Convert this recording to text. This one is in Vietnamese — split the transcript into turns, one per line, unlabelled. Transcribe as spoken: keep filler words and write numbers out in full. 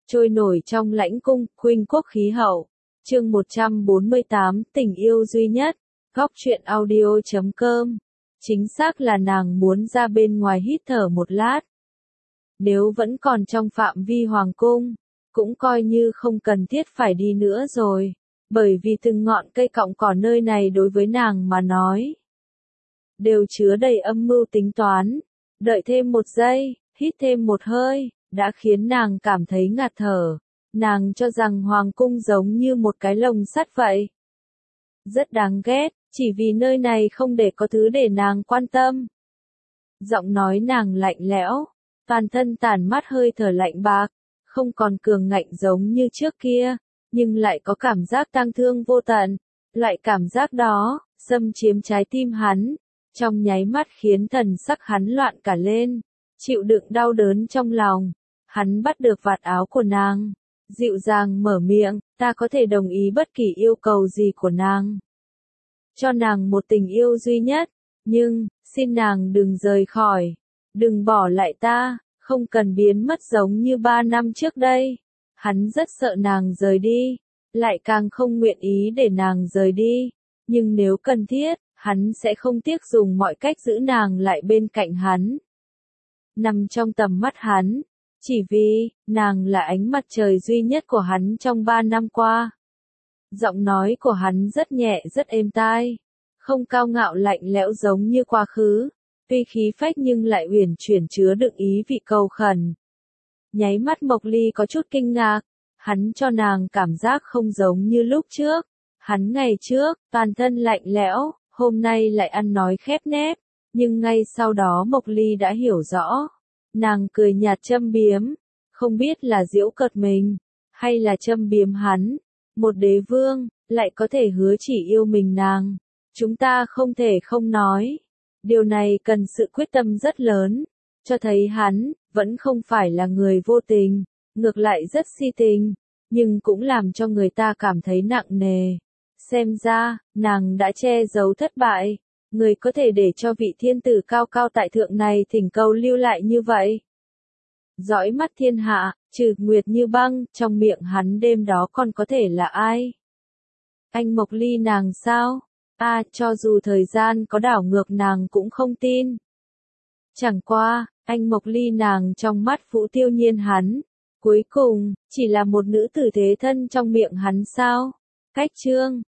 trôi nổi trong lãnh cung, khuynh quốc khí hậu. Chương một trăm bốn mươi tám, tình yêu duy nhất. Góc truyện audio chấm com. Chính xác là nàng muốn ra bên ngoài hít thở một lát. Nếu vẫn còn trong phạm vi hoàng cung, cũng coi như không cần thiết phải đi nữa rồi, bởi vì từng ngọn cây cọng cỏ nơi này đối với nàng mà nói đều chứa đầy âm mưu tính toán. Đợi thêm một giây, hít thêm một hơi, đã khiến nàng cảm thấy ngạt thở. Nàng cho rằng hoàng cung giống như một cái lồng sắt vậy. Rất đáng ghét, chỉ vì nơi này không để có thứ để nàng quan tâm. Giọng nói nàng lạnh lẽo, toàn thân tản mát hơi thở lạnh bạc, không còn cường ngạnh giống như trước kia, nhưng lại có cảm giác tang thương vô tận. Loại cảm giác đó, xâm chiếm trái tim hắn, trong nháy mắt khiến thần sắc hắn loạn cả lên, chịu đựng đau đớn trong lòng. Hắn bắt được vạt áo của nàng, dịu dàng mở miệng, ta có thể đồng ý bất kỳ yêu cầu gì của nàng. Cho nàng một tình yêu duy nhất, nhưng, xin nàng đừng rời khỏi, đừng bỏ lại ta, không cần biến mất giống như ba năm trước đây. Hắn rất sợ nàng rời đi, lại càng không nguyện ý để nàng rời đi, nhưng nếu cần thiết, hắn sẽ không tiếc dùng mọi cách giữ nàng lại bên cạnh hắn. Nằm trong tầm mắt hắn, chỉ vì, nàng là ánh mặt trời duy nhất của hắn trong ba năm qua. Giọng nói của hắn rất nhẹ rất êm tai, không cao ngạo lạnh lẽo giống như quá khứ, tuy khí phách nhưng lại uyển chuyển chứa đựng ý vị cầu khẩn. Nháy mắt Mộc Ly có chút kinh ngạc, hắn cho nàng cảm giác không giống như lúc trước. Hắn ngày trước, toàn thân lạnh lẽo, hôm nay lại ăn nói khép nép, nhưng ngay sau đó Mộc Ly đã hiểu rõ. Nàng cười nhạt châm biếm, không biết là giễu cợt mình, hay là châm biếm hắn. Một đế vương, lại có thể hứa chỉ yêu mình nàng. Chúng ta không thể không nói. Điều này cần sự quyết tâm rất lớn, cho thấy hắn, vẫn không phải là người vô tình, ngược lại rất si tình, nhưng cũng làm cho người ta cảm thấy nặng nề. Xem ra, nàng đã che giấu thất bại. Người có thể để cho vị thiên tử cao cao tại thượng này thỉnh cầu lưu lại như vậy. Dõi mắt thiên hạ, trừ Nguyệt Như Băng, trong miệng hắn đêm đó còn có thể là ai? Anh Mộc Ly nàng sao? À, cho dù thời gian có đảo ngược nàng cũng không tin. Chẳng qua, anh Mộc Ly nàng trong mắt Vũ Tiêu Nhiên hắn, cuối cùng, chỉ là một nữ tử thế thân trong miệng hắn sao? Cách chương,